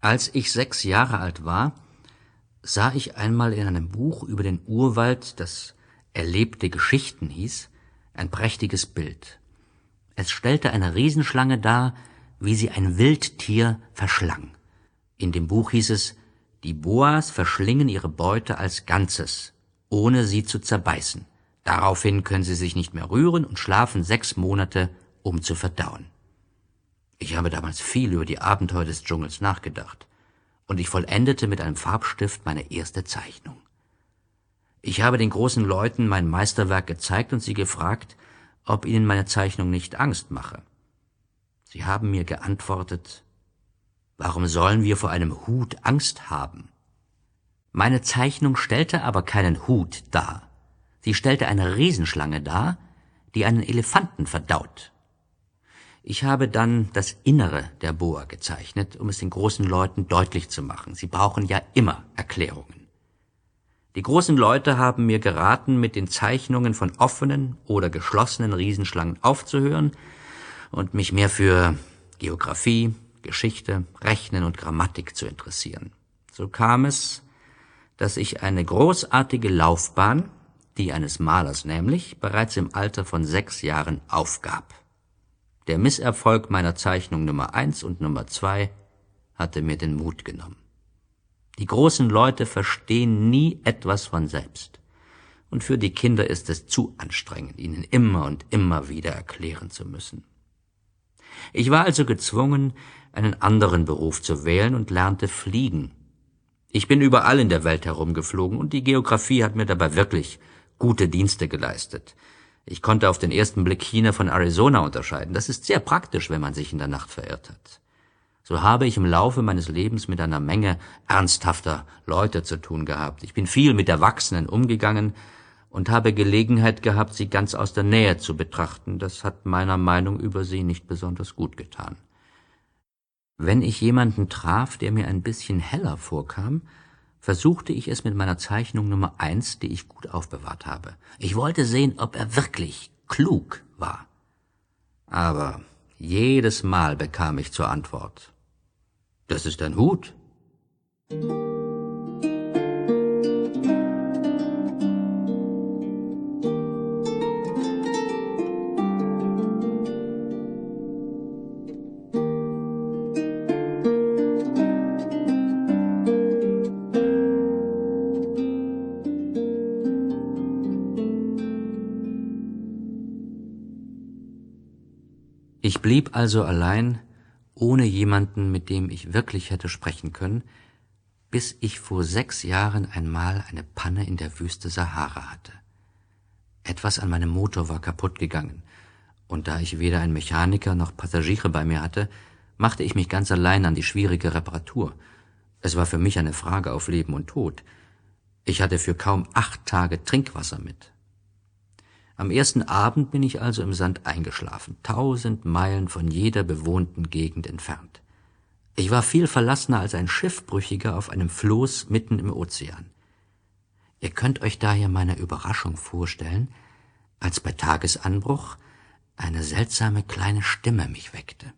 Als ich 6 Jahre alt war, sah ich einmal in einem Buch über den Urwald, das Erlebte Geschichten hieß, ein prächtiges Bild. Es stellte eine Riesenschlange dar, wie sie ein Wildtier verschlang. In dem Buch hieß es, die Boas verschlingen ihre Beute als Ganzes, ohne sie zu zerbeißen. Daraufhin können sie sich nicht mehr rühren und schlafen 6 Monate, um zu verdauen. Ich habe damals viel über die Abenteuer des Dschungels nachgedacht, und ich vollendete mit einem Farbstift meine erste Zeichnung. Ich habe den großen Leuten mein Meisterwerk gezeigt und sie gefragt, ob ihnen meine Zeichnung nicht Angst mache. Sie haben mir geantwortet, warum sollen wir vor einem Hut Angst haben? Meine Zeichnung stellte aber keinen Hut dar. Sie stellte eine Riesenschlange dar, die einen Elefanten verdaut. Ich habe dann das Innere der Boa gezeichnet, um es den großen Leuten deutlich zu machen. Sie brauchen ja immer Erklärungen. Die großen Leute haben mir geraten, mit den Zeichnungen von offenen oder geschlossenen Riesenschlangen aufzuhören und mich mehr für Geographie, Geschichte, Rechnen und Grammatik zu interessieren. So kam es, dass ich eine großartige Laufbahn, die eines Malers nämlich, bereits im Alter von 6 Jahren aufgab. Der Misserfolg meiner Zeichnung Nummer 1 und Nummer 2 hatte mir den Mut genommen. Die großen Leute verstehen nie etwas von selbst. Und für die Kinder ist es zu anstrengend, ihnen immer und immer wieder erklären zu müssen. Ich war also gezwungen, einen anderen Beruf zu wählen und lernte fliegen. Ich bin überall in der Welt herumgeflogen und die Geographie hat mir dabei wirklich gute Dienste geleistet. Ich konnte auf den ersten Blick China von Arizona unterscheiden. Das ist sehr praktisch, wenn man sich in der Nacht verirrt hat. So habe ich im Laufe meines Lebens mit einer Menge ernsthafter Leute zu tun gehabt. Ich bin viel mit Erwachsenen umgegangen und habe Gelegenheit gehabt, sie ganz aus der Nähe zu betrachten. Das hat meiner Meinung über sie nicht besonders gut getan. Wenn ich jemanden traf, der mir ein bisschen heller vorkam, versuchte ich es mit meiner Zeichnung Nummer 1, die ich gut aufbewahrt habe. Ich wollte sehen, ob er wirklich klug war. Aber jedes Mal bekam ich zur Antwort: Das ist ein Hut. Ich blieb also allein, ohne jemanden, mit dem ich wirklich hätte sprechen können, bis ich vor 6 Jahren einmal eine Panne in der Wüste Sahara hatte. Etwas an meinem Motor war kaputt gegangen, und da ich weder einen Mechaniker noch Passagiere bei mir hatte, machte ich mich ganz allein an die schwierige Reparatur. Es war für mich eine Frage auf Leben und Tod. Ich hatte für kaum 8 Tage Trinkwasser mit. Am ersten Abend bin ich also im Sand eingeschlafen, 1000 Meilen von jeder bewohnten Gegend entfernt. Ich war viel verlassener als ein Schiffbrüchiger auf einem Floß mitten im Ozean. Ihr könnt euch daher meine Überraschung vorstellen, als bei Tagesanbruch eine seltsame kleine Stimme mich weckte.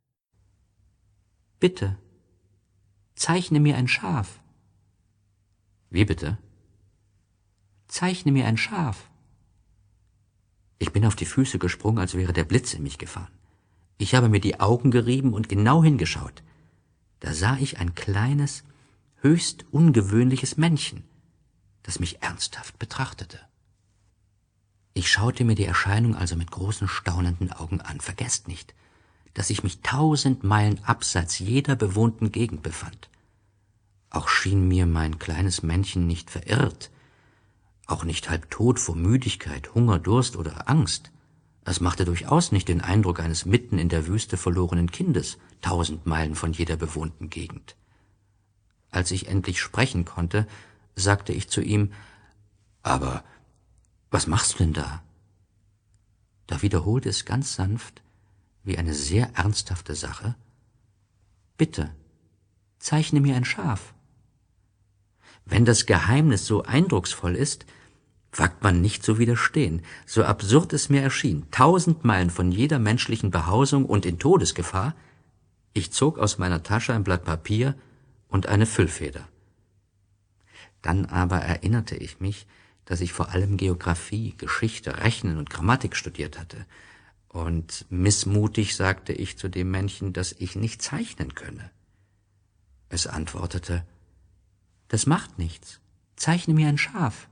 »Bitte, zeichne mir ein Schaf.« »Wie bitte?« »Zeichne mir ein Schaf.« Ich bin auf die Füße gesprungen, als wäre der Blitz in mich gefahren. Ich habe mir die Augen gerieben und genau hingeschaut. Da sah ich ein kleines, höchst ungewöhnliches Männchen, das mich ernsthaft betrachtete. Ich schaute mir die Erscheinung also mit großen, staunenden Augen an. Vergesst nicht, dass ich mich 1000 Meilen abseits jeder bewohnten Gegend befand. Auch schien mir mein kleines Männchen nicht verirrt, auch nicht halbtot vor Müdigkeit, Hunger, Durst oder Angst. Es machte durchaus nicht den Eindruck eines mitten in der Wüste verlorenen Kindes, 1000 Meilen von jeder bewohnten Gegend. Als ich endlich sprechen konnte, sagte ich zu ihm: »Aber was machst du denn da?« Da wiederholte es ganz sanft, wie eine sehr ernsthafte Sache: »Bitte, zeichne mir ein Schaf.« Wenn das Geheimnis so eindrucksvoll ist, wagt man nicht zu widerstehen. So absurd es mir erschien, 1000 Meilen von jeder menschlichen Behausung und in Todesgefahr, ich zog aus meiner Tasche ein Blatt Papier und eine Füllfeder. Dann aber erinnerte ich mich, dass ich vor allem Geographie, Geschichte, Rechnen und Grammatik studiert hatte. Und missmutig sagte ich zu dem Männchen, dass ich nicht zeichnen könne. Es antwortete, »Das macht nichts. Zeichne mir ein Schaf.«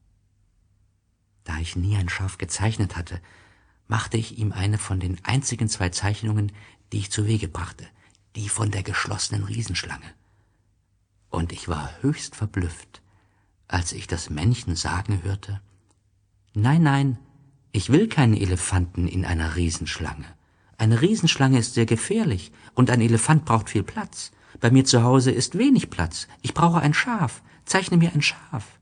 Da ich nie ein Schaf gezeichnet hatte, machte ich ihm eine von den einzigen 2 Zeichnungen, die ich zu Wege brachte, die von der geschlossenen Riesenschlange. Und ich war höchst verblüfft, als ich das Männchen sagen hörte, »Nein, nein, ich will keinen Elefanten in einer Riesenschlange. Eine Riesenschlange ist sehr gefährlich und ein Elefant braucht viel Platz. Bei mir zu Hause ist wenig Platz. Ich brauche ein Schaf. Zeichne mir ein Schaf.«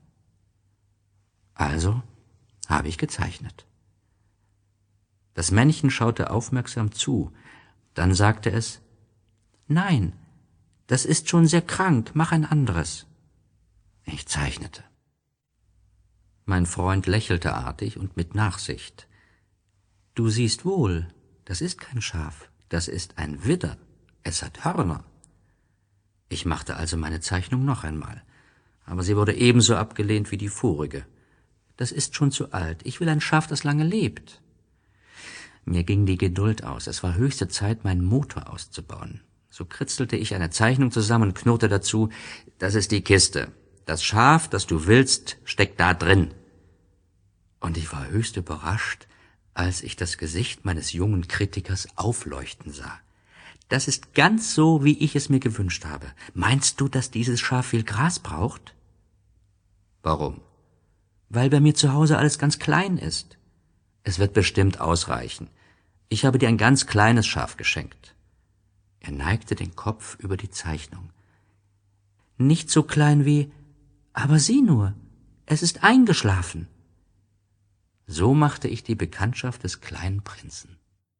Also habe ich gezeichnet. Das Männchen schaute aufmerksam zu. Dann sagte es, »Nein, das ist schon sehr krank, mach ein anderes.« Ich zeichnete. Mein Freund lächelte artig und mit Nachsicht. »Du siehst wohl, das ist kein Schaf, das ist ein Widder. Es hat Hörner.« Ich machte also meine Zeichnung noch einmal, aber sie wurde ebenso abgelehnt wie die vorige. »Das ist schon zu alt. Ich will ein Schaf, das lange lebt.« Mir ging die Geduld aus. Es war höchste Zeit, meinen Motor auszubauen. So kritzelte ich eine Zeichnung zusammen und knurrte dazu, »Das ist die Kiste. Das Schaf, das du willst, steckt da drin.« Und ich war höchst überrascht, als ich das Gesicht meines jungen Kritikers aufleuchten sah. »Das ist ganz so, wie ich es mir gewünscht habe. Meinst du, dass dieses Schaf viel Gras braucht?« »Warum?« »Weil bei mir zu Hause alles ganz klein ist.« »Es wird bestimmt ausreichen. Ich habe dir ein ganz kleines Schaf geschenkt.« Er neigte den Kopf über die Zeichnung. »Nicht so klein wie, aber sieh nur, es ist eingeschlafen.« So machte ich die Bekanntschaft des kleinen Prinzen.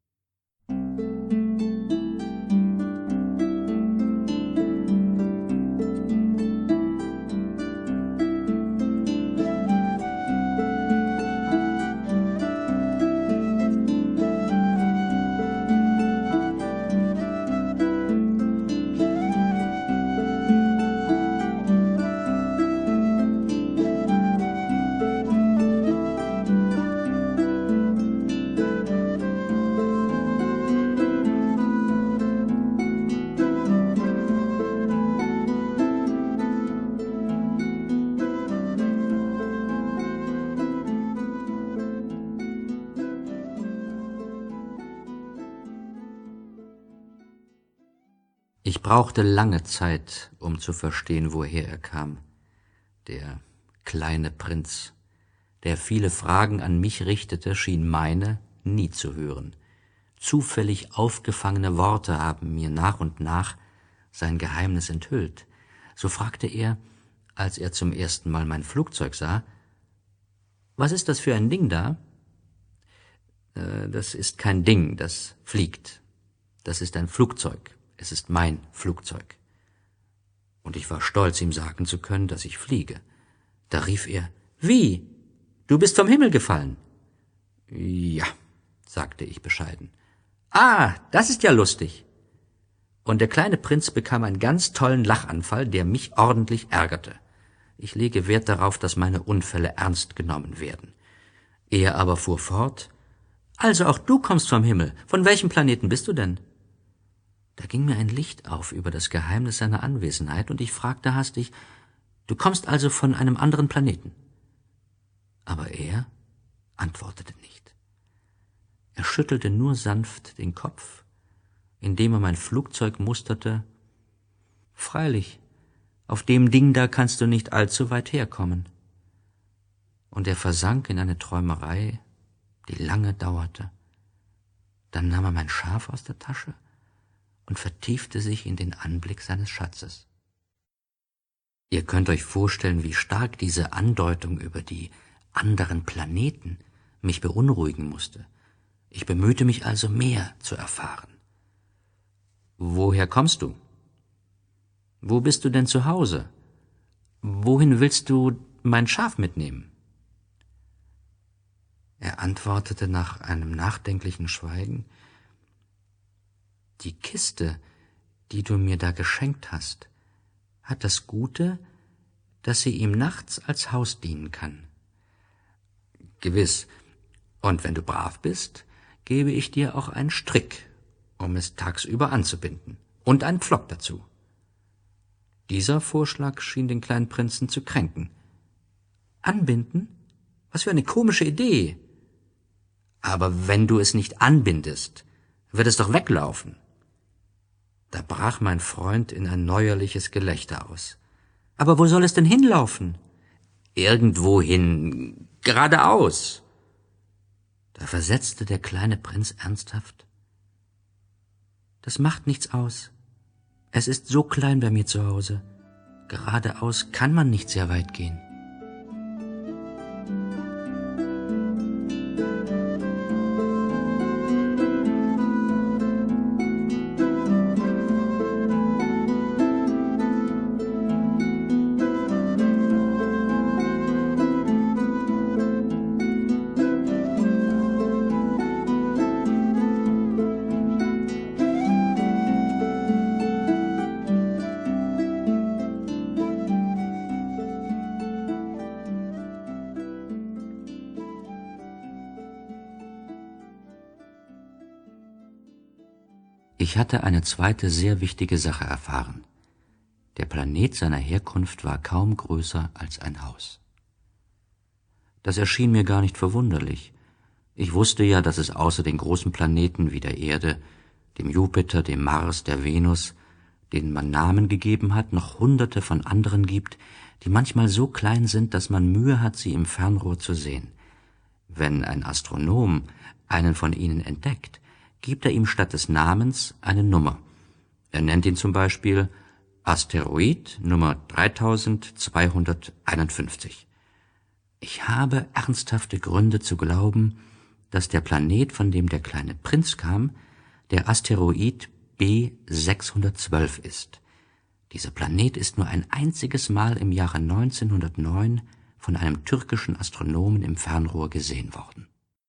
Ich brauchte lange Zeit, um zu verstehen, woher er kam. Der kleine Prinz, der viele Fragen an mich richtete, schien meine nie zu hören. Zufällig aufgefangene Worte haben mir nach und nach sein Geheimnis enthüllt. So fragte er, als er zum ersten Mal mein Flugzeug sah, »Was ist das für ein Ding da?« »Das ist kein Ding, das fliegt. Das ist ein Flugzeug. Es ist mein Flugzeug.« Und ich war stolz, ihm sagen zu können, dass ich fliege. Da rief er, »Wie? Du bist vom Himmel gefallen?« »Ja«, sagte ich bescheiden. »Ah, das ist ja lustig.« Und der kleine Prinz bekam einen ganz tollen Lachanfall, der mich ordentlich ärgerte. Ich lege Wert darauf, dass meine Unfälle ernst genommen werden. Er aber fuhr fort, »Also auch du kommst vom Himmel. Von welchem Planeten bist du denn?« Da ging mir ein Licht auf über das Geheimnis seiner Anwesenheit, und ich fragte hastig, »Du kommst also von einem anderen Planeten?« Aber er antwortete nicht. Er schüttelte nur sanft den Kopf, indem er mein Flugzeug musterte. »Freilich, auf dem Ding da kannst du nicht allzu weit herkommen.« Und er versank in eine Träumerei, die lange dauerte. Dann nahm er mein Schaf aus der Tasche und vertiefte sich in den Anblick seines Schatzes. Ihr könnt euch vorstellen, wie stark diese Andeutung über die anderen Planeten mich beunruhigen musste. Ich bemühte mich also, mehr zu erfahren. »Woher kommst du? Wo bist du denn zu Hause? Wohin willst du mein Schaf mitnehmen?« Er antwortete nach einem nachdenklichen Schweigen, »Die Kiste, die du mir da geschenkt hast, hat das Gute, dass sie ihm nachts als Haus dienen kann. Gewiss, und wenn du brav bist, gebe ich dir auch einen Strick, um es tagsüber anzubinden, und einen Pflock dazu. Dieser Vorschlag schien den kleinen Prinzen zu kränken. Anbinden? Was für eine komische Idee! Aber wenn du es nicht anbindest, wird es doch weglaufen. Da brach mein Freund in ein neuerliches Gelächter aus. Aber wo soll es denn hinlaufen? Irgendwohin, geradeaus. Da versetzte der kleine Prinz ernsthaft: Das macht nichts aus. Es ist so klein bei mir zu Hause. Geradeaus kann man nicht sehr weit gehen. Ich hatte eine zweite sehr wichtige Sache erfahren. Der Planet seiner Herkunft war kaum größer als ein Haus. Das erschien mir gar nicht verwunderlich. Ich wusste ja, dass es außer den großen Planeten wie der Erde, dem Jupiter, dem Mars, der Venus, denen man Namen gegeben hat, noch Hunderte von anderen gibt, die manchmal so klein sind, dass man Mühe hat, sie im Fernrohr zu sehen. Wenn ein Astronom einen von ihnen entdeckt, gibt er ihm statt des Namens eine Nummer. Er nennt ihn zum Beispiel Asteroid Nummer 3251. Ich habe ernsthafte Gründe zu glauben, dass der Planet, von dem der kleine Prinz kam, der Asteroid B612 ist. Dieser Planet ist nur ein einziges Mal im Jahre 1909 von einem türkischen Astronomen im Fernrohr gesehen worden.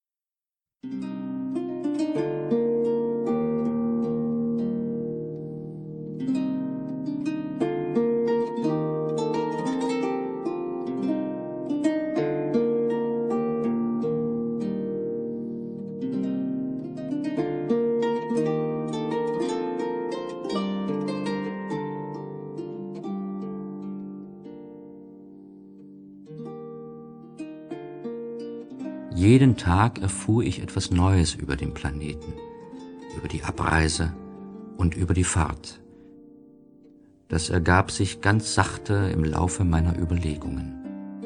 Jeden Tag erfuhr ich etwas Neues über den Planeten, über die Abreise und über die Fahrt. Das ergab sich ganz sachte im Laufe meiner Überlegungen.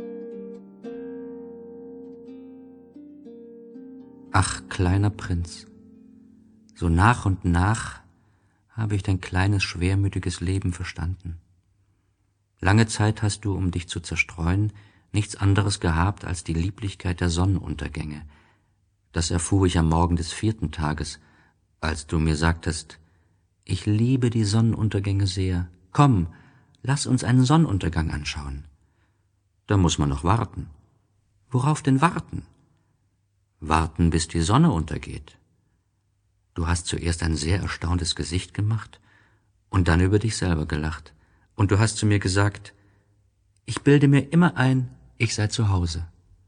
Ach, kleiner Prinz, so nach und nach habe ich dein kleines, schwermütiges Leben verstanden. Lange Zeit hast du, um dich zu zerstreuen, nichts anderes gehabt als die Lieblichkeit der Sonnenuntergänge. Das erfuhr ich am Morgen des 4. Tages, als du mir sagtest: Ich liebe die Sonnenuntergänge sehr. Komm, lass uns einen Sonnenuntergang anschauen. Da muss man noch warten. Worauf denn warten? Warten, bis die Sonne untergeht. Du hast zuerst ein sehr erstauntes Gesicht gemacht und dann über dich selber gelacht. Und du hast zu mir gesagt: Ich bilde mir immer ein, ich sei zu Hause.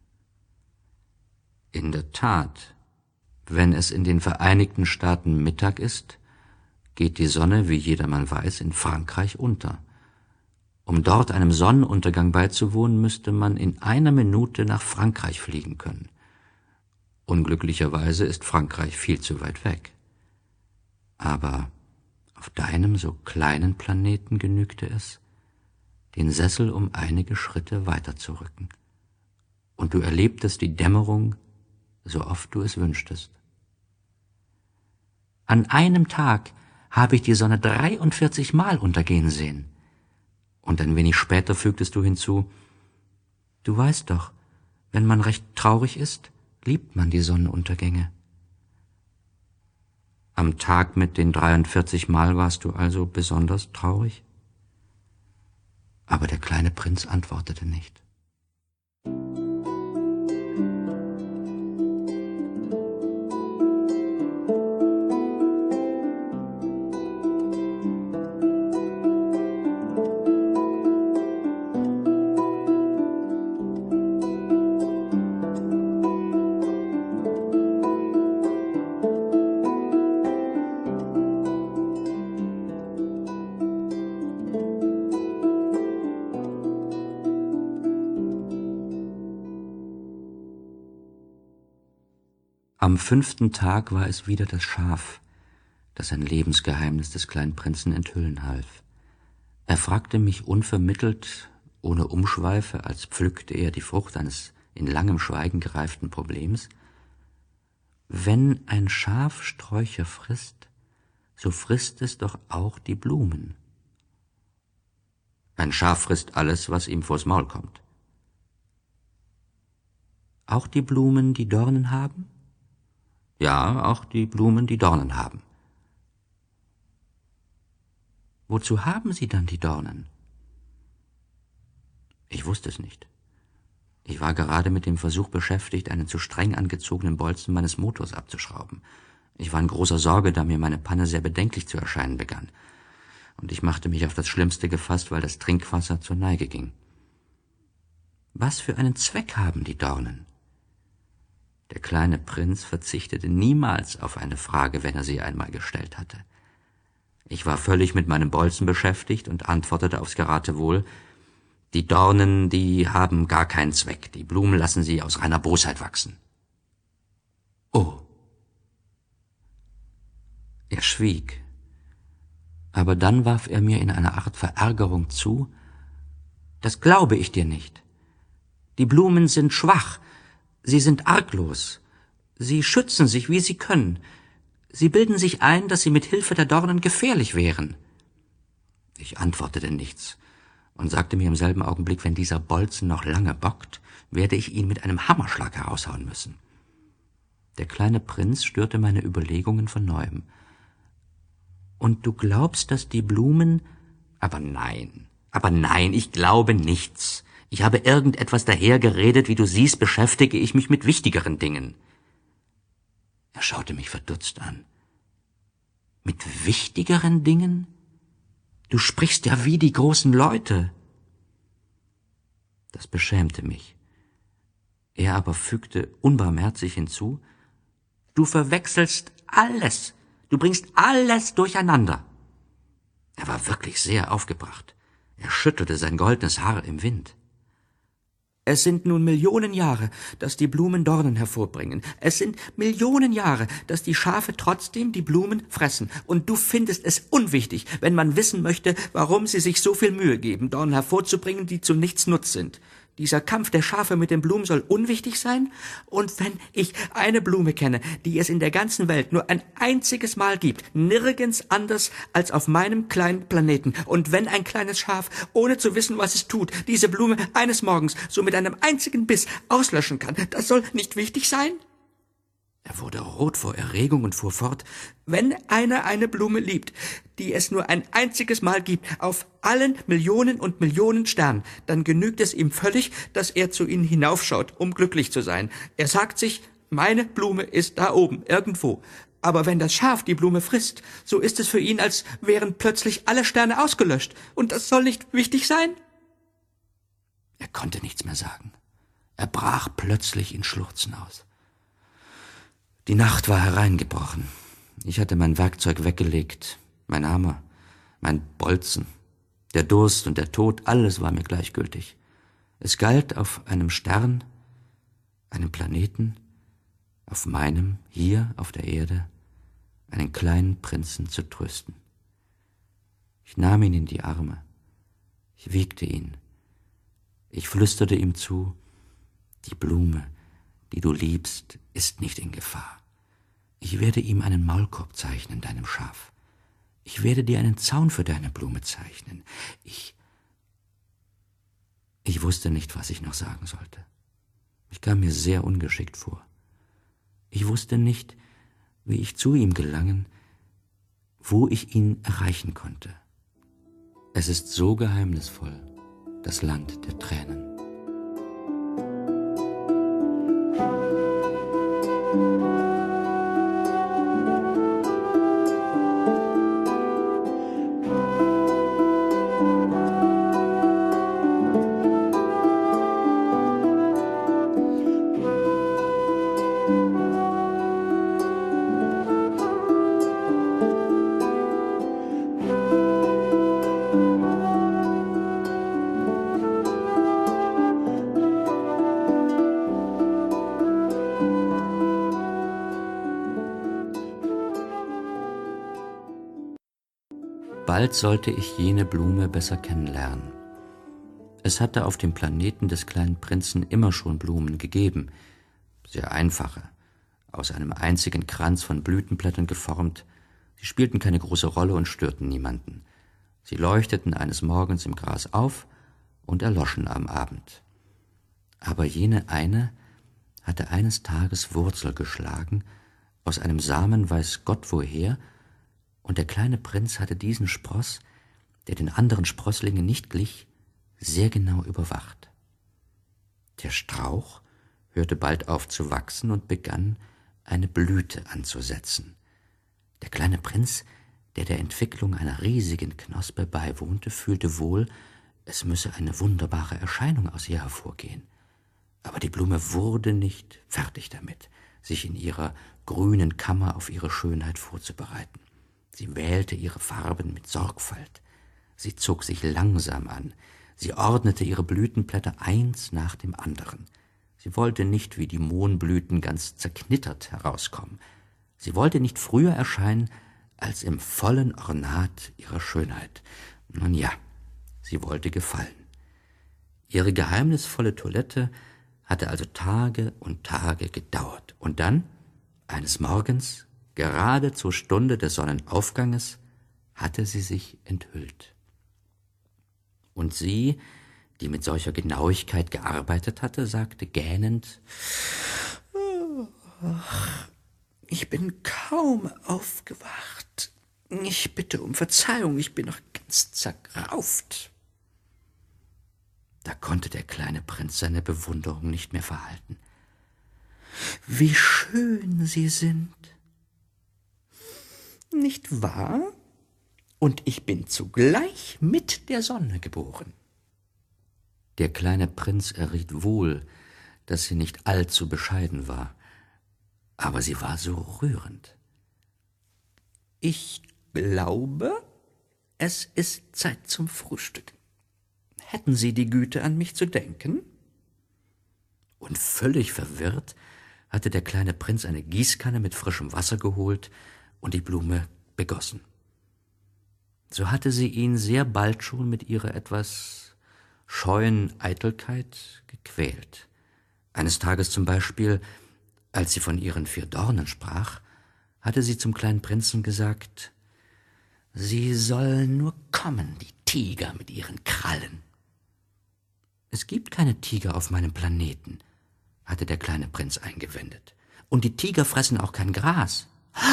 In der Tat, wenn es in den Vereinigten Staaten Mittag ist, geht die Sonne, wie jedermann weiß, in Frankreich unter. Um dort einem Sonnenuntergang beizuwohnen, müsste man in einer Minute nach Frankreich fliegen können. Unglücklicherweise ist Frankreich viel zu weit weg. Aber auf deinem so kleinen Planeten genügte es, den Sessel um einige Schritte weiterzurücken. Und du erlebtest die Dämmerung, so oft du es wünschtest. An einem Tag habe ich die Sonne 43 Mal untergehen sehen. Und ein wenig später fügtest du hinzu: Du weißt doch, wenn man recht traurig ist, liebt man die Sonnenuntergänge. Am Tag mit den 43 Mal warst du also besonders traurig? Aber der kleine Prinz antwortete nicht. Am 5. Tag war es wieder das Schaf, das ein Lebensgeheimnis des kleinen Prinzen enthüllen half. Er fragte mich unvermittelt, ohne Umschweife, als pflückte er die Frucht eines in langem Schweigen gereiften Problems: Wenn ein Schaf Sträucher frisst, so frisst es doch auch die Blumen. Ein Schaf frisst alles, was ihm vors Maul kommt. Auch die Blumen, die Dornen haben? Ja, auch die Blumen, die Dornen haben. Wozu haben sie dann die Dornen? Ich wusste es nicht. Ich war gerade mit dem Versuch beschäftigt, einen zu streng angezogenen Bolzen meines Motors abzuschrauben. Ich war in großer Sorge, da mir meine Panne sehr bedenklich zu erscheinen begann. Und ich machte mich auf das Schlimmste gefasst, weil das Trinkwasser zur Neige ging. Was für einen Zweck haben die Dornen? Der kleine Prinz verzichtete niemals auf eine Frage, wenn er sie einmal gestellt hatte. Ich war völlig mit meinem Bolzen beschäftigt und antwortete aufs Geratewohl: Die Dornen, die haben gar keinen Zweck. Die Blumen lassen sie aus reiner Bosheit wachsen. Oh. Er schwieg. Aber dann warf er mir in einer Art Verärgerung zu: Das glaube ich dir nicht. Die Blumen sind schwach. Sie sind arglos. Sie schützen sich, wie sie können. Sie bilden sich ein, dass sie mit Hilfe der Dornen gefährlich wären. Ich antwortete nichts und sagte mir im selben Augenblick: Wenn dieser Bolzen noch lange bockt, werde ich ihn mit einem Hammerschlag heraushauen müssen. Der kleine Prinz störte meine Überlegungen von neuem. Und du glaubst, dass die Blumen... Aber nein, ich glaube nichts. Ich habe irgendetwas dahergeredet. Wie du siehst, beschäftige ich mich mit wichtigeren Dingen. Er schaute mich verdutzt an. Mit wichtigeren Dingen? Du sprichst ja wie die großen Leute. Das beschämte mich. Er aber fügte unbarmherzig hinzu: Du verwechselst alles. Du bringst alles durcheinander. Er war wirklich sehr aufgebracht. Er schüttelte sein goldenes Haar im Wind. Es sind nun Millionen Jahre, dass die Blumen Dornen hervorbringen. Es sind Millionen Jahre, dass die Schafe trotzdem die Blumen fressen. Und du findest es unwichtig, wenn man wissen möchte, warum sie sich so viel Mühe geben, Dornen hervorzubringen, die zu nichts Nutz sind. Dieser Kampf der Schafe mit den Blumen soll unwichtig sein? Und wenn ich eine Blume kenne, die es in der ganzen Welt nur ein einziges Mal gibt, nirgends anders als auf meinem kleinen Planeten, und wenn ein kleines Schaf, ohne zu wissen, was es tut, diese Blume eines Morgens so mit einem einzigen Biss auslöschen kann, das soll nicht wichtig sein? Er wurde rot vor Erregung und fuhr fort: Wenn einer eine Blume liebt, die es nur ein einziges Mal gibt, auf allen Millionen und Millionen Sternen, dann genügt es ihm völlig, dass er zu ihnen hinaufschaut, um glücklich zu sein. Er sagt sich: Meine Blume ist da oben, irgendwo. Aber wenn das Schaf die Blume frisst, so ist es für ihn, als wären plötzlich alle Sterne ausgelöscht. Und das soll nicht wichtig sein? Er konnte nichts mehr sagen. Er brach plötzlich in Schluchzen aus. Die Nacht war hereingebrochen. Ich hatte mein Werkzeug weggelegt, mein Hammer, mein Bolzen. Der Durst und der Tod, alles war mir gleichgültig. Es galt, auf einem Stern, einem Planeten, auf meinem, hier auf der Erde, einen kleinen Prinzen zu trösten. Ich nahm ihn in die Arme. Ich wiegte ihn. Ich flüsterte ihm zu: Die Blume, die du liebst, ist nicht in Gefahr. Ich werde ihm einen Maulkorb zeichnen, deinem Schaf. Ich werde dir einen Zaun für deine Blume zeichnen. Ich wusste nicht, was ich noch sagen sollte. Ich kam mir sehr ungeschickt vor. Ich wusste nicht, wie ich zu ihm gelangen, wo ich ihn erreichen konnte. Es ist so geheimnisvoll, das Land der Tränen. Bald sollte ich jene Blume besser kennenlernen. Es hatte auf dem Planeten des kleinen Prinzen immer schon Blumen gegeben, sehr einfache, aus einem einzigen Kranz von Blütenblättern geformt. Sie spielten keine große Rolle und störten niemanden. Sie leuchteten eines Morgens im Gras auf und erloschen am Abend. Aber jene eine hatte eines Tages Wurzel geschlagen, aus einem Samen weiß Gott woher, und der kleine Prinz hatte diesen Spross, der den anderen Sprosslingen nicht glich, sehr genau überwacht. Der Strauch hörte bald auf zu wachsen und begann, eine Blüte anzusetzen. Der kleine Prinz, der der Entwicklung einer riesigen Knospe beiwohnte, fühlte wohl, es müsse eine wunderbare Erscheinung aus ihr hervorgehen. Aber die Blume wurde nicht fertig damit, sich in ihrer grünen Kammer auf ihre Schönheit vorzubereiten. Sie wählte ihre Farben mit Sorgfalt. Sie zog sich langsam an. Sie ordnete ihre Blütenblätter eins nach dem anderen. Sie wollte nicht wie die Mohnblüten ganz zerknittert herauskommen. Sie wollte nicht früher erscheinen als im vollen Ornat ihrer Schönheit. Nun ja, sie wollte gefallen. Ihre geheimnisvolle Toilette hatte also Tage und Tage gedauert. Und dann, eines Morgens, gerade zur Stunde des Sonnenaufganges, hatte sie sich enthüllt. Und sie, die mit solcher Genauigkeit gearbeitet hatte, sagte gähnend: »Ich bin kaum aufgewacht. Ich bitte um Verzeihung, ich bin noch ganz zergrauft.« Da konnte der kleine Prinz seine Bewunderung nicht mehr verhalten. »Wie schön Sie sind, nicht wahr? Und ich bin zugleich mit der Sonne geboren.« Der kleine Prinz erriet wohl, dass sie nicht allzu bescheiden war, aber sie war so rührend. »Ich glaube, es ist Zeit zum Frühstück. Hätten Sie die Güte, an mich zu denken?« Und völlig verwirrt hatte der kleine Prinz eine Gießkanne mit frischem Wasser geholt und die Blume begossen. So hatte sie ihn sehr bald schon mit ihrer etwas scheuen Eitelkeit gequält. Eines Tages zum Beispiel, als sie von ihren 4 Dornen sprach, hatte sie zum kleinen Prinzen gesagt: »Sie sollen nur kommen, die Tiger mit ihren Krallen.« »Es gibt keine Tiger auf meinem Planeten«, hatte der kleine Prinz eingewendet. »Und die Tiger fressen auch kein Gras.«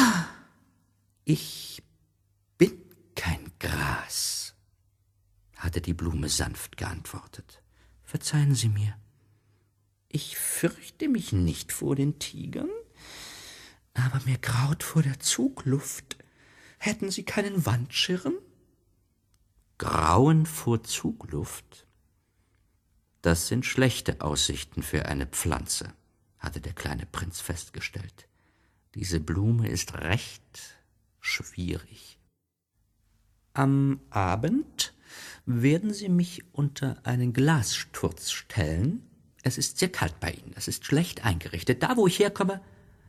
»Ich bin kein Gras«, hatte die Blume sanft geantwortet. »Verzeihen Sie mir. Ich fürchte mich nicht vor den Tigern, aber mir graut vor der Zugluft. Hätten Sie keinen Wandschirm?« »Grauen vor Zugluft? Das sind schlechte Aussichten für eine Pflanze«, hatte der kleine Prinz festgestellt. »Diese Blume ist recht schwierig. Am Abend werden Sie mich unter einen Glassturz stellen. Es ist sehr kalt bei Ihnen, es ist schlecht eingerichtet. Da, wo ich herkomme...«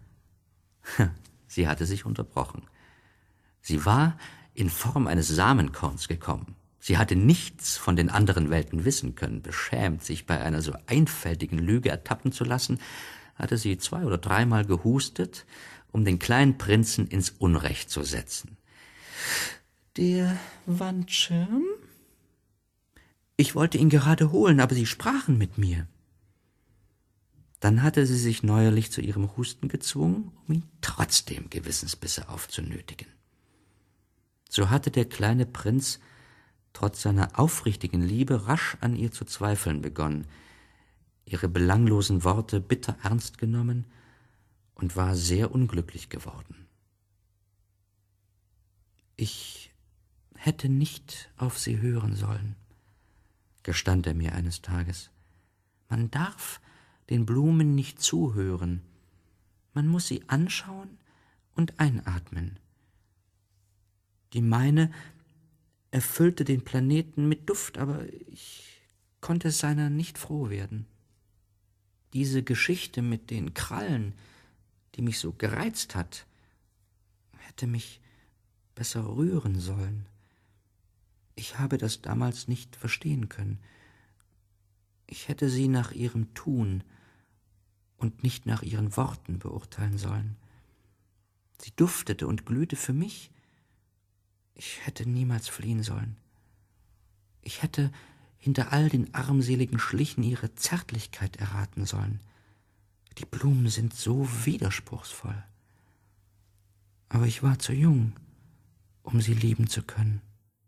Sie hatte sich unterbrochen. Sie war in Form eines Samenkorns gekommen. Sie hatte nichts von den anderen Welten wissen können. Beschämt, sich bei einer so einfältigen Lüge ertappen zu lassen, hatte sie 2 oder 3 Mal gehustet, um den kleinen Prinzen ins Unrecht zu setzen. »Der Wandschirm? Ich wollte ihn gerade holen, aber Sie sprachen mit mir.« Dann hatte sie sich neuerlich zu ihrem Husten gezwungen, um ihn trotzdem Gewissensbisse aufzunötigen. So hatte der kleine Prinz trotz seiner aufrichtigen Liebe rasch an ihr zu zweifeln begonnen, ihre belanglosen Worte bitter ernst genommen und war sehr unglücklich geworden. »Ich hätte nicht auf Sie hören sollen«, gestand er mir eines Tages. »Man darf den Blumen nicht zuhören. Man muss sie anschauen und einatmen. Die meine erfüllte den Planeten mit Duft, aber ich konnte seiner nicht froh werden. Diese Geschichte mit den Krallen, die mich so gereizt hat, hätte mich besser rühren sollen. Ich habe das damals nicht verstehen können. Ich hätte sie nach ihrem Tun und nicht nach ihren Worten beurteilen sollen. Sie duftete und glühte für mich. Ich hätte niemals fliehen sollen. Ich hätte hinter all den armseligen Schlichen ihre Zärtlichkeit erraten sollen. Die Blumen sind so widerspruchsvoll. Aber ich war zu jung, um sie lieben zu können.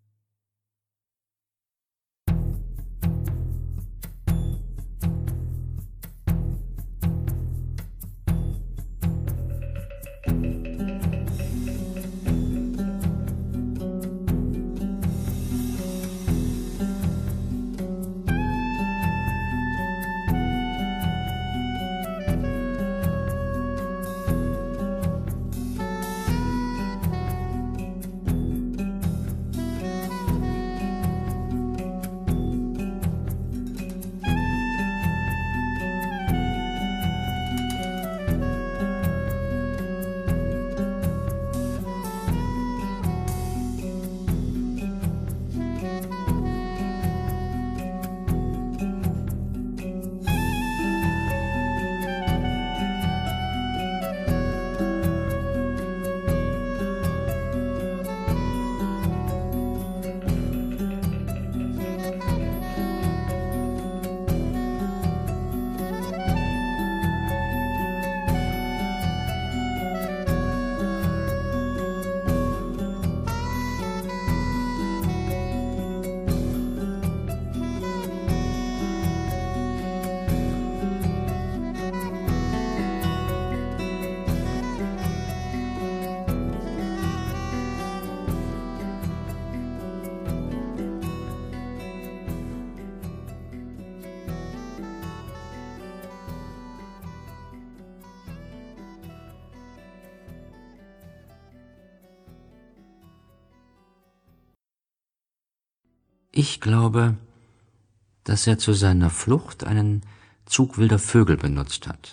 Ich glaube, dass er zu seiner Flucht einen Zug wilder Vögel benutzt hat.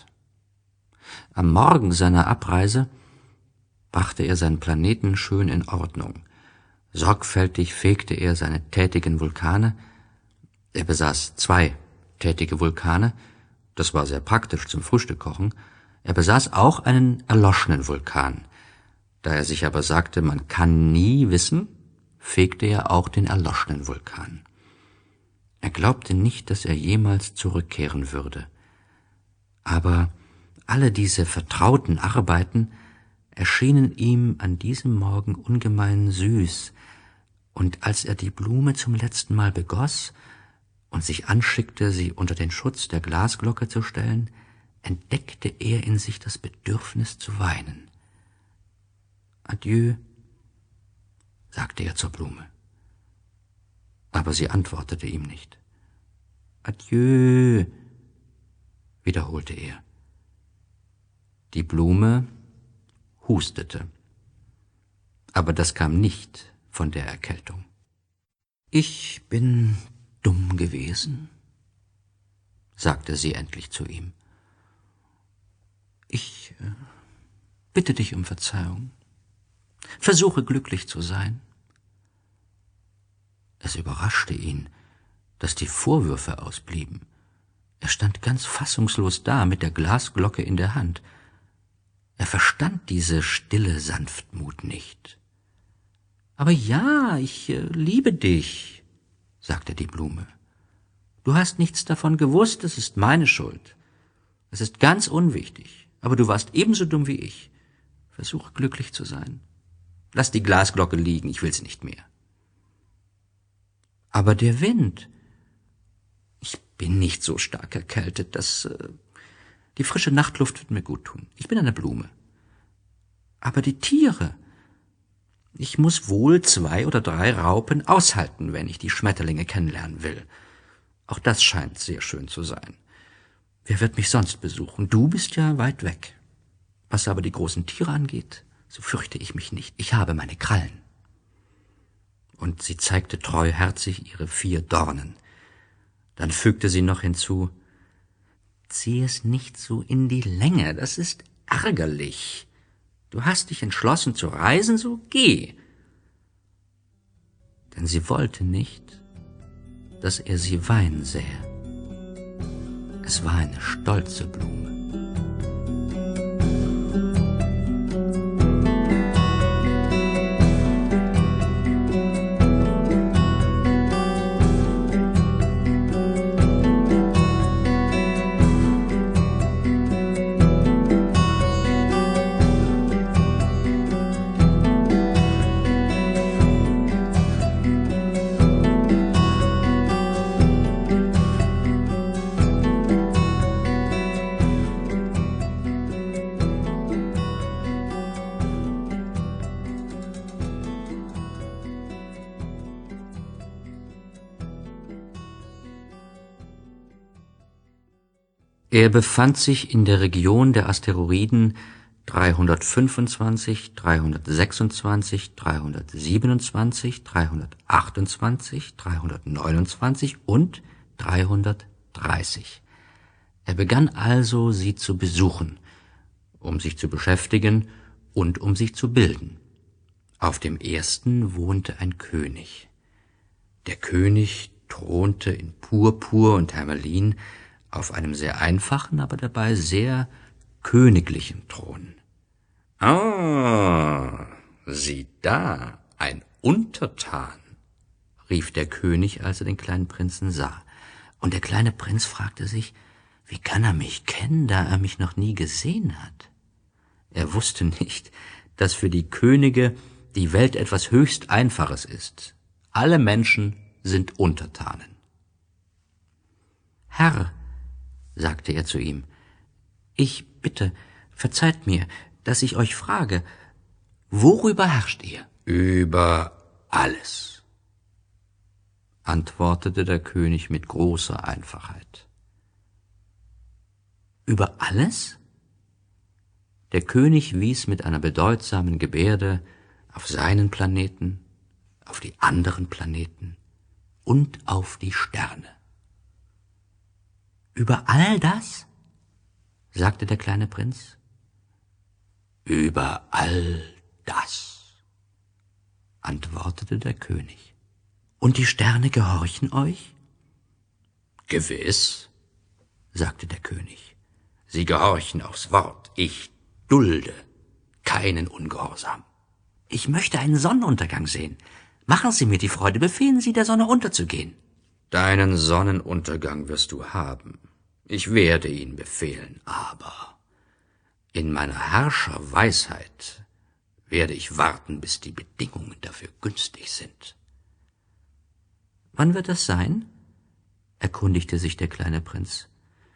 Am Morgen seiner Abreise brachte er seinen Planeten schön in Ordnung. Sorgfältig fegte er seine tätigen Vulkane. Er besaß 2 tätige Vulkane, das war sehr praktisch zum Frühstückkochen. Er besaß auch einen erloschenen Vulkan. Da er sich aber sagte, man kann nie wissen, fegte er auch den erloschenen Vulkan. Er glaubte nicht, dass er jemals zurückkehren würde. Aber alle diese vertrauten Arbeiten erschienen ihm an diesem Morgen ungemein süß, und als er die Blume zum letzten Mal begoss und sich anschickte, sie unter den Schutz der Glasglocke zu stellen, entdeckte er in sich das Bedürfnis zu weinen. »Adieu«, sagte er zur Blume. Aber sie antwortete ihm nicht. »Adieu«, wiederholte er. Die Blume hustete, aber das kam nicht von der Erkältung. »Ich bin dumm gewesen«, sagte sie endlich zu ihm. »Ich bitte dich um Verzeihung. Versuche glücklich zu sein.« Es überraschte ihn, dass die Vorwürfe ausblieben. Er stand ganz fassungslos da mit der Glasglocke in der Hand. Er verstand diese stille Sanftmut nicht. »Aber ja, ich liebe dich«, sagte die Blume. »Du hast nichts davon gewusst, es ist meine Schuld. Es ist ganz unwichtig, aber du warst ebenso dumm wie ich. Versuche glücklich zu sein. Lass die Glasglocke liegen, ich will sie nicht mehr.« »Aber der Wind«, »Ich bin nicht so stark erkältet, die frische Nachtluft wird mir gut tun. Ich bin eine Blume.« »Aber die Tiere«, »Ich muss wohl 2 oder 3 Raupen aushalten, wenn ich die Schmetterlinge kennenlernen will. Auch das scheint sehr schön zu sein. Wer wird mich sonst besuchen? Du bist ja weit weg. Was aber die großen Tiere angeht, so fürchte ich mich nicht. Ich habe meine Krallen.« Und sie zeigte treuherzig ihre 4 Dornen. Dann fügte sie noch hinzu, »Zieh es nicht so in die Länge, das ist ärgerlich. Du hast dich entschlossen zu reisen, so geh.« denn sie wollte nicht, dass er sie weinen sähe. Es war eine stolze Blume. Er befand sich in der Region der Asteroiden 325, 326, 327, 328, 329 und 330. Er begann also, sie zu besuchen, um sich zu beschäftigen und um sich zu bilden. Auf dem ersten wohnte ein König. Der König thronte in Purpur und Hermelin auf einem sehr einfachen, aber dabei sehr königlichen Thron. »Ah, sieh da, ein Untertan«, rief der König, als er den kleinen Prinzen sah. Und der kleine Prinz fragte sich, wie kann er mich kennen, da er mich noch nie gesehen hat? Er wusste nicht, dass für die Könige die Welt etwas höchst Einfaches ist. Alle Menschen sind Untertanen. »Herr«, sagte er zu ihm, »ich bitte, verzeiht mir, dass ich euch frage, worüber herrscht ihr?« »Über alles«, antwortete der König mit großer Einfachheit. »Über alles?« Der König wies mit einer bedeutsamen Gebärde auf seinen Planeten, auf die anderen Planeten und auf die Sterne. »Über all das?« sagte der kleine Prinz. »Über all das«, antwortete der König. »Und die Sterne gehorchen euch?« »Gewiss«, sagte der König. »Sie gehorchen aufs Wort. Ich dulde keinen Ungehorsam.« »Ich möchte einen Sonnenuntergang sehen. Machen Sie mir die Freude, befehlen Sie, der Sonne unterzugehen.« »Deinen Sonnenuntergang wirst du haben. Ich werde ihn befehlen, aber in meiner Herrscherweisheit werde ich warten, bis die Bedingungen dafür günstig sind.« »Wann wird das sein?« erkundigte sich der kleine Prinz.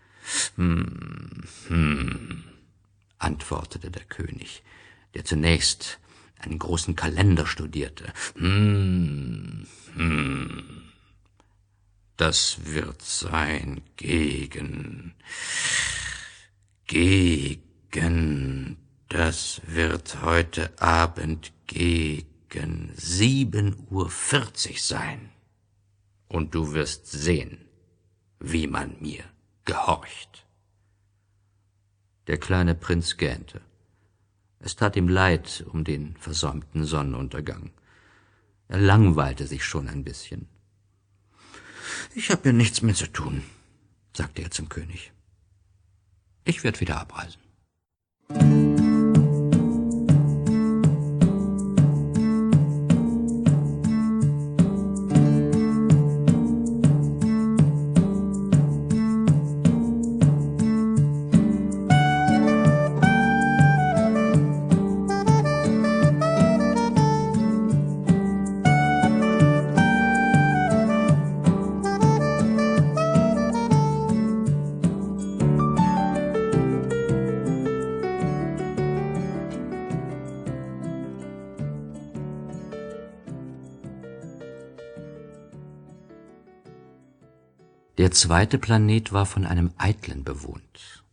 Antwortete der König, der zunächst einen großen Kalender studierte. Das wird sein das wird heute Abend gegen 7:40 Uhr sein. Und du wirst sehen, wie man mir gehorcht. Der kleine Prinz gähnte. Es tat ihm leid um den versäumten Sonnenuntergang. Er langweilte sich schon ein bisschen. »Ich habe ja nichts mehr zu tun«, sagte er zum König. »Ich werde wieder abreisen.« Der zweite Planet war von einem Eitlen bewohnt.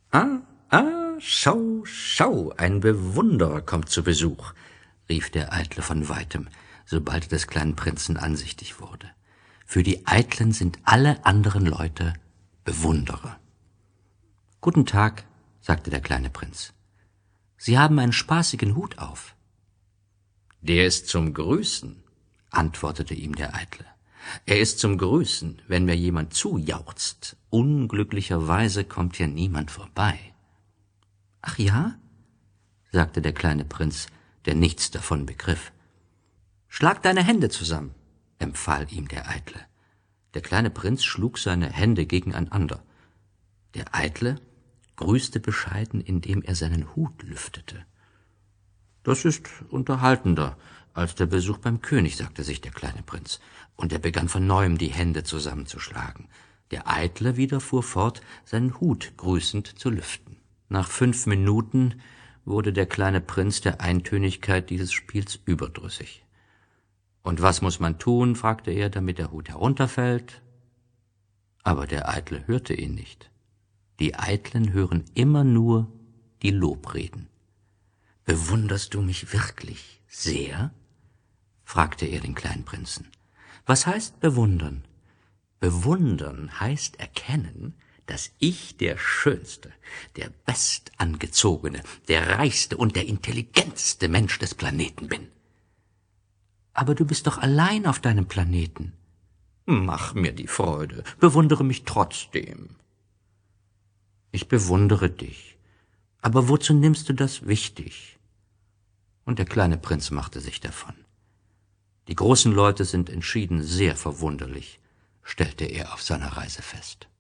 Schau, ein Bewunderer kommt zu Besuch«, rief der Eitle von weitem, sobald er des kleinen Prinzen ansichtig wurde. Für die Eitlen sind alle anderen Leute Bewunderer. »Guten Tag«, sagte der kleine Prinz. »Sie haben einen spaßigen Hut auf.« »Der ist zum Grüßen«, antwortete ihm der Eitle. Er ist zum Grüßen, wenn mir jemand zujauchzt. Unglücklicherweise kommt hier niemand vorbei. »Ach ja?« sagte der kleine Prinz, der nichts davon begriff. »Schlag deine Hände zusammen«, empfahl ihm der Eitle. Der kleine Prinz schlug seine Hände gegeneinander. Der Eitle grüßte bescheiden, indem er seinen Hut lüftete. »Das ist unterhaltender als der Besuch beim König«, sagte sich der kleine Prinz, und er begann von neuem die Hände zusammenzuschlagen. Der Eitle wieder fuhr fort, seinen Hut grüßend zu lüften. Nach 5 Minuten wurde der kleine Prinz der Eintönigkeit dieses Spiels überdrüssig. »Und was muss man tun?« fragte er, »damit der Hut herunterfällt?« Aber der Eitle hörte ihn nicht. Die Eitlen hören immer nur die Lobreden. »Bewunderst du mich wirklich sehr?« fragte er den kleinen Prinzen. »Was heißt bewundern?« »Bewundern heißt erkennen, dass ich der Schönste, der Bestangezogene, der reichste und der intelligenteste Mensch des Planeten bin.« »Aber du bist doch allein auf deinem Planeten.« »Mach mir die Freude, bewundere mich trotzdem.« »Ich bewundere dich, aber wozu nimmst du das wichtig?« Und der kleine Prinz machte sich davon. Die großen Leute sind entschieden sehr verwunderlich, stellte er auf seiner Reise fest.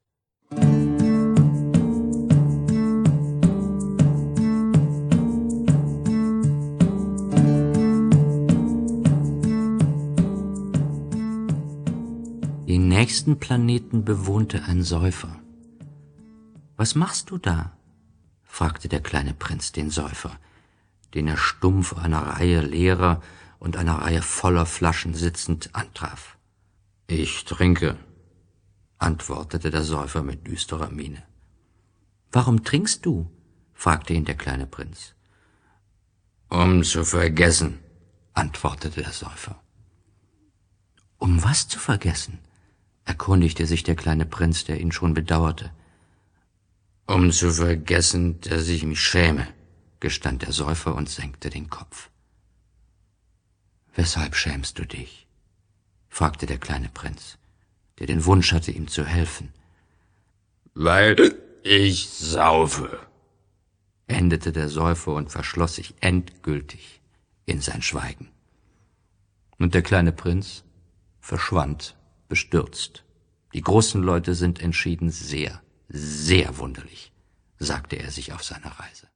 Den nächsten Planeten bewohnte ein Säufer. »Was machst du da?« fragte der kleine Prinz den Säufer, den er stumpf einer Reihe leerer und einer Reihe voller Flaschen sitzend antraf. »Ich trinke«, antwortete der Säufer mit düsterer Miene. »Warum trinkst du?« fragte ihn der kleine Prinz. »Um zu vergessen«, antwortete der Säufer. »Um was zu vergessen?« erkundigte sich der kleine Prinz, der ihn schon bedauerte. »Um zu vergessen, dass ich mich schäme«, gestand der Säufer und senkte den Kopf. »Weshalb schämst du dich?« fragte der kleine Prinz, der den Wunsch hatte, ihm zu helfen. »Weil ich saufe«, endete der Säufer und verschloss sich endgültig in sein Schweigen. Und der kleine Prinz verschwand bestürzt. Die großen Leute sind entschieden sehr, sehr wunderlich, sagte er sich auf seiner Reise.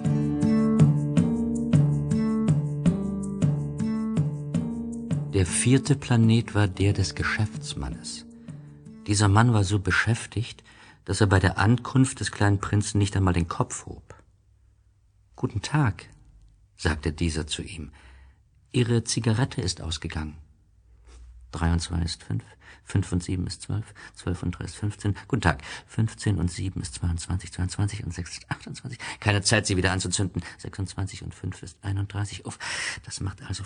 Der 4. Planet war der des Geschäftsmannes. Dieser Mann war so beschäftigt, dass er bei der Ankunft des kleinen Prinzen nicht einmal den Kopf hob. »Guten Tag«, sagte dieser zu ihm, »Ihre Zigarette ist ausgegangen.« 3 und 2 ist 5, 5 und 7 ist 12, 12 und 3 ist 15. Guten Tag, 15 und 7 ist 22, 22 und 6 ist 28. Keine Zeit, sie wieder anzuzünden. 26 und 5 ist 31. Uff, das macht also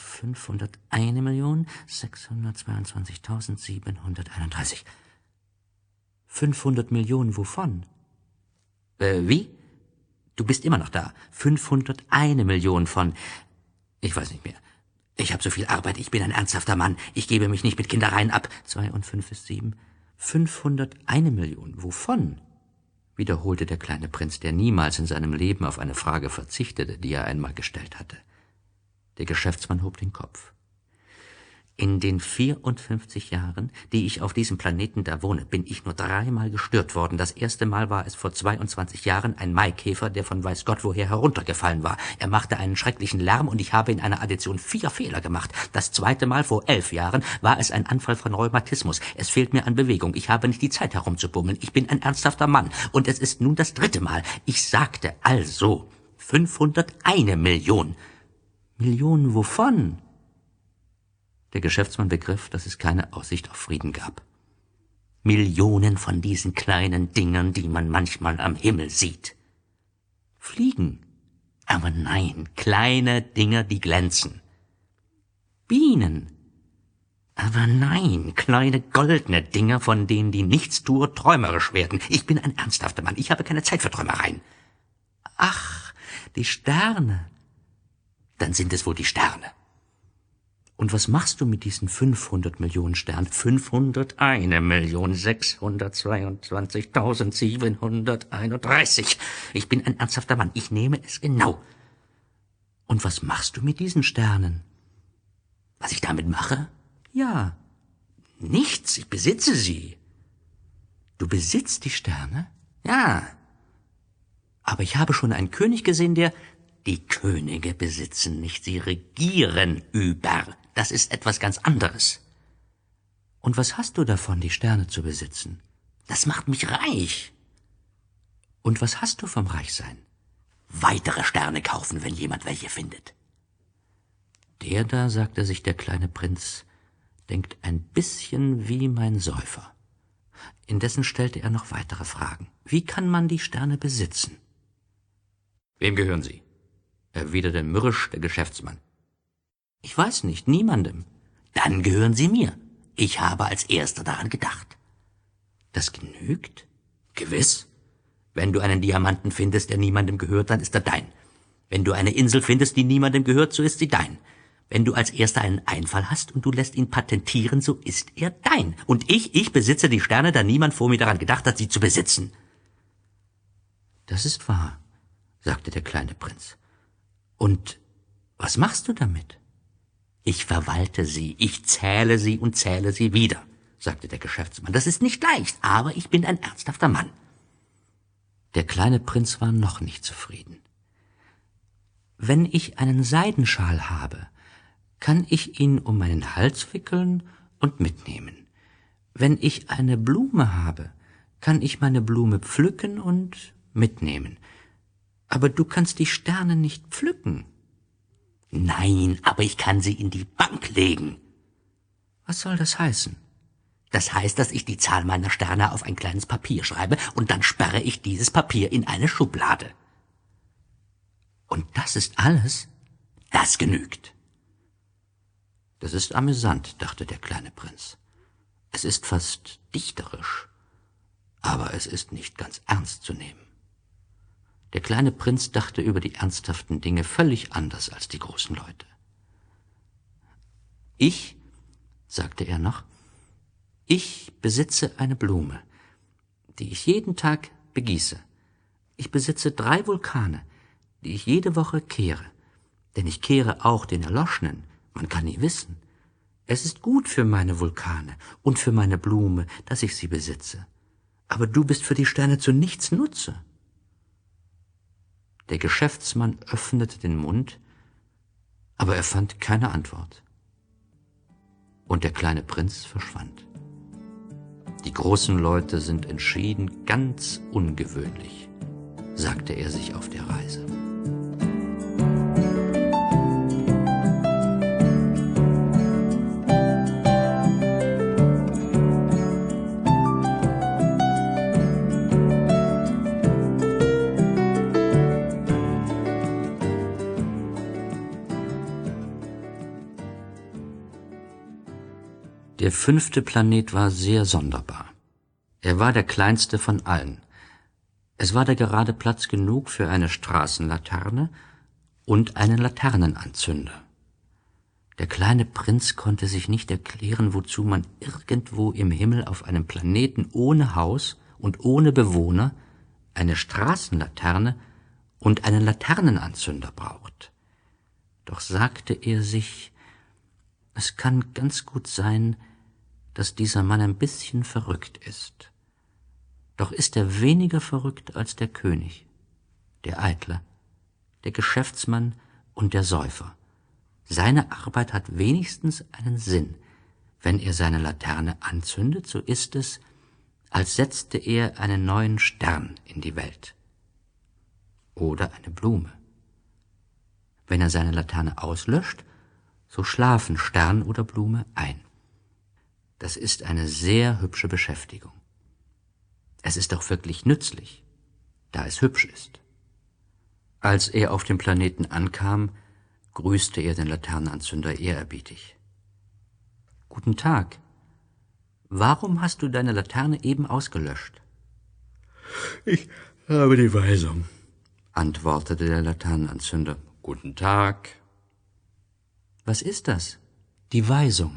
501.622.731. 500 Millionen wovon? Wie? Du bist immer noch da. 501 Million von... Ich weiß nicht mehr. Ich habe so viel Arbeit, ich bin ein ernsthafter Mann. Ich gebe mich nicht mit Kindereien ab. 2 und 5 ist 7. 501 Million. Wovon? Wiederholte der kleine Prinz, der niemals in seinem Leben auf eine Frage verzichtete, die er einmal gestellt hatte. Der Geschäftsmann hob den Kopf. In den 54 Jahren, die ich auf diesem Planeten da wohne, bin ich nur 3-mal gestört worden. Das erste Mal war es vor 22 Jahren ein Maikäfer, der von weiß Gott woher heruntergefallen war. Er machte einen schrecklichen Lärm und ich habe in einer Addition 4 Fehler gemacht. Das zweite Mal vor 11 Jahren war es ein Anfall von Rheumatismus. Es fehlt mir an Bewegung. Ich habe nicht die Zeit herumzubummeln. Ich bin ein ernsthafter Mann. Und es ist nun das 3. Mal. Ich sagte also 501 Million. Millionen wovon? Der Geschäftsmann begriff, dass es keine Aussicht auf Frieden gab. Millionen von diesen kleinen Dingern, die man manchmal am Himmel sieht. Fliegen. Aber nein, kleine Dinger, die glänzen. Bienen. Aber nein, kleine goldene Dinger, von denen die Nichtstuer träumerisch werden. Ich bin ein ernsthafter Mann, ich habe keine Zeit für Träumereien. Ach, die Sterne. Dann sind es wohl die Sterne. Und was machst du mit diesen 500 Millionen Sternen? 501.622.731. Ich bin ein ernsthafter Mann. Ich nehme es genau. Und was machst du mit diesen Sternen? Was ich damit mache? Ja. Nichts. Ich besitze sie. Du besitzt die Sterne? Ja. Aber ich habe schon einen König gesehen, der... Die Könige besitzen nicht, sie regieren über. Das ist etwas ganz anderes. Und was hast du davon, die Sterne zu besitzen? Das macht mich reich. Und was hast du vom Reichsein? Weitere Sterne kaufen, wenn jemand welche findet. Der da, sagte sich der kleine Prinz, denkt ein bisschen wie mein Säufer. Indessen stellte er noch weitere Fragen. Wie kann man die Sterne besitzen? Wem gehören sie? Erwiderte mürrisch der Geschäftsmann. Ich weiß nicht, niemandem. Dann gehören sie mir. Ich habe als Erster daran gedacht. Das genügt? Gewiss. Wenn du einen Diamanten findest, der niemandem gehört, dann ist er dein. Wenn du eine Insel findest, die niemandem gehört, so ist sie dein. Wenn du als Erster einen Einfall hast und du lässt ihn patentieren, so ist er dein. Und ich besitze die Sterne, da niemand vor mir daran gedacht hat, sie zu besitzen. Das ist wahr, sagte der kleine Prinz. Und was machst du damit? Ich verwalte sie, ich zähle sie und zähle sie wieder, sagte der Geschäftsmann. Das ist nicht leicht, aber ich bin ein ernsthafter Mann. Der kleine Prinz war noch nicht zufrieden. Wenn ich einen Seidenschal habe, kann ich ihn um meinen Hals wickeln und mitnehmen. Wenn ich eine Blume habe, kann ich meine Blume pflücken und mitnehmen. Aber du kannst die Sterne nicht pflücken. Nein, aber ich kann sie in die Bank legen. Was soll das heißen? Das heißt, dass ich die Zahl meiner Sterne auf ein kleines Papier schreibe und dann sperre ich dieses Papier in eine Schublade. Und das ist alles? Das genügt. Das ist amüsant, dachte der kleine Prinz. Es ist fast dichterisch, aber es ist nicht ganz ernst zu nehmen. Der kleine Prinz dachte über die ernsthaften Dinge völlig anders als die großen Leute. Ich, sagte er noch, ich besitze eine Blume, die ich jeden Tag begieße. Ich besitze 3 Vulkane, die ich jede Woche kehre, denn ich kehre auch den Erloschenen, man kann nie wissen. Es ist gut für meine Vulkane und für meine Blume, dass ich sie besitze. Aber du bist für die Sterne zu nichts Nutze. Der Geschäftsmann öffnete den Mund, aber er fand keine Antwort. Und der kleine Prinz verschwand. Die großen Leute sind entschieden ganz ungewöhnlich, sagte er sich auf der Reise. Der 5. Planet war sehr sonderbar. Er war der kleinste von allen. Es war da gerade Platz genug für eine Straßenlaterne und einen Laternenanzünder. Der kleine Prinz konnte sich nicht erklären, wozu man irgendwo im Himmel auf einem Planeten ohne Haus und ohne Bewohner eine Straßenlaterne und einen Laternenanzünder braucht. Doch sagte er sich, es kann ganz gut sein, dass dieser Mann ein bisschen verrückt ist. Doch ist er weniger verrückt als der König, der Eitler, der Geschäftsmann und der Säufer. Seine Arbeit hat wenigstens einen Sinn. Wenn er seine Laterne anzündet, so ist es, als setzte er einen neuen Stern in die Welt. Oder eine Blume. Wenn er seine Laterne auslöscht, so schlafen Stern oder Blume ein. Das ist eine sehr hübsche Beschäftigung. Es ist auch wirklich nützlich, da es hübsch ist. Als er auf dem Planeten ankam, grüßte er den Laternenanzünder ehrerbietig. »Guten Tag. Warum hast du deine Laterne eben ausgelöscht?« »Ich habe die Weisung«, antwortete der Laternenanzünder. »Guten Tag.« »Was ist das?« Die Weisung.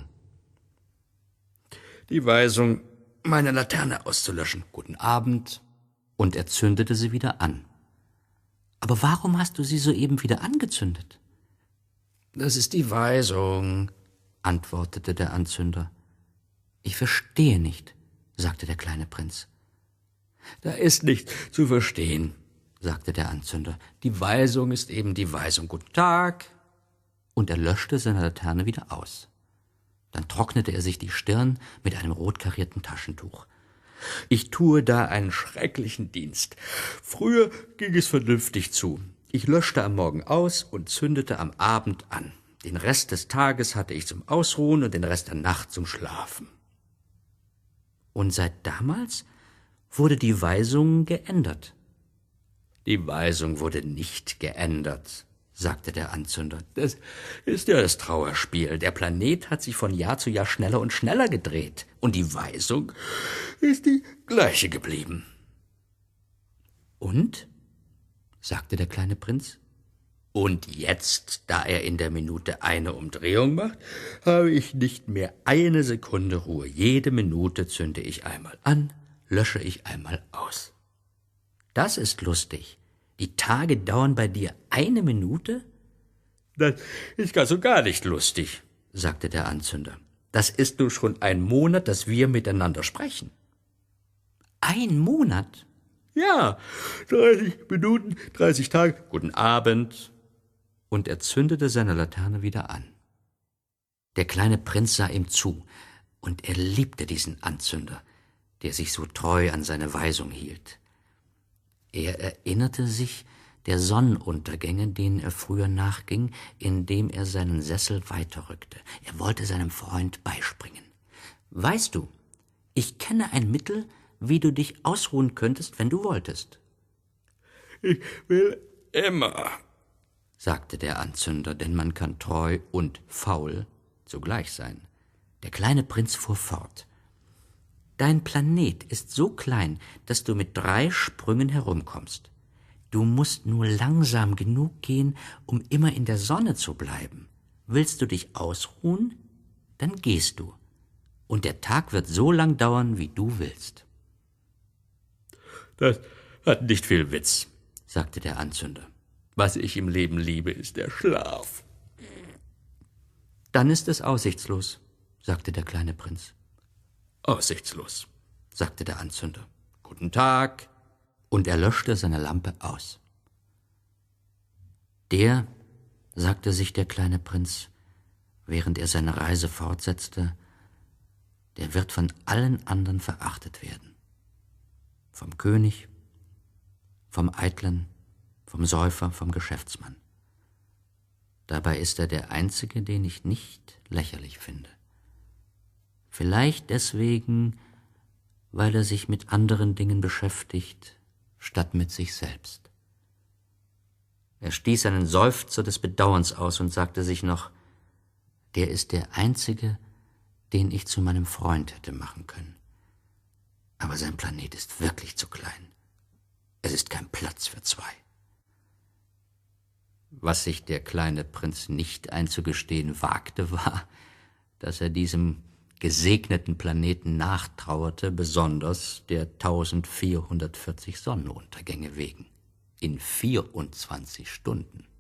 Die Weisung, meine Laterne auszulöschen. Guten Abend. Und er zündete sie wieder an. Aber warum hast du sie soeben wieder angezündet? Das ist die Weisung, antwortete der Anzünder. Ich verstehe nicht, sagte der kleine Prinz. Da ist nichts zu verstehen, sagte der Anzünder. Die Weisung ist eben die Weisung. Guten Tag. Und er löschte seine Laterne wieder aus. Dann trocknete er sich die Stirn mit einem rot karierten Taschentuch. Ich tue da einen schrecklichen Dienst. Früher ging es vernünftig zu. Ich löschte am Morgen aus und zündete am Abend an. Den Rest des Tages hatte ich zum Ausruhen und den Rest der Nacht zum Schlafen. Und seit damals wurde die Weisung geändert. Die Weisung wurde nicht geändert, sagte der Anzünder. Das ist ja das Trauerspiel. Der Planet hat sich von Jahr zu Jahr schneller und schneller gedreht. Und die Weisung ist die gleiche geblieben. Und? Sagte der kleine Prinz. Und jetzt, da er in der Minute eine Umdrehung macht, habe ich nicht mehr eine Sekunde Ruhe. Jede Minute zünde ich einmal an, lösche ich einmal aus. Das ist lustig. Die Tage dauern bei dir eine Minute? Das ist ganz und gar nicht lustig, sagte der Anzünder. Das ist nun schon ein Monat, dass wir miteinander sprechen. Ein Monat? Ja, 30 Minuten, 30 Tage. Guten Abend. Und er zündete seine Laterne wieder an. Der kleine Prinz sah ihm zu, und er liebte diesen Anzünder, der sich so treu an seine Weisung hielt. Er erinnerte sich der Sonnenuntergänge, denen er früher nachging, indem er seinen Sessel weiterrückte. Er wollte seinem Freund beispringen. »Weißt du, ich kenne ein Mittel, wie du dich ausruhen könntest, wenn du wolltest.« »Ich will immer«, sagte der Anzünder, denn man kann treu und faul zugleich sein. Der kleine Prinz fuhr fort. »Dein Planet ist so klein, dass du mit 3 Sprüngen herumkommst. Du musst nur langsam genug gehen, um immer in der Sonne zu bleiben. Willst du dich ausruhen? Dann gehst du. Und der Tag wird so lang dauern, wie du willst.« »Das hat nicht viel Witz«, sagte der Anzünder. »Was ich im Leben liebe, ist der Schlaf.« »Dann ist es aussichtslos«, sagte der kleine Prinz. »Aussichtslos«, sagte der Anzünder. »Guten Tag.« Und er löschte seine Lampe aus. Der, sagte sich der kleine Prinz, während er seine Reise fortsetzte, der wird von allen anderen verachtet werden. Vom König, vom Eitlen, vom Säufer, vom Geschäftsmann. Dabei ist er der Einzige, den ich nicht lächerlich finde. Vielleicht deswegen, weil er sich mit anderen Dingen beschäftigt, statt mit sich selbst. Er stieß einen Seufzer des Bedauerns aus und sagte sich noch, der ist der Einzige, den ich zu meinem Freund hätte machen können. Aber sein Planet ist wirklich zu klein. Es ist kein Platz für 2. Was sich der kleine Prinz nicht einzugestehen wagte, war, dass er diesem gesegneten Planeten nachtrauerte, besonders der 1440 Sonnenuntergänge wegen, in 24 Stunden.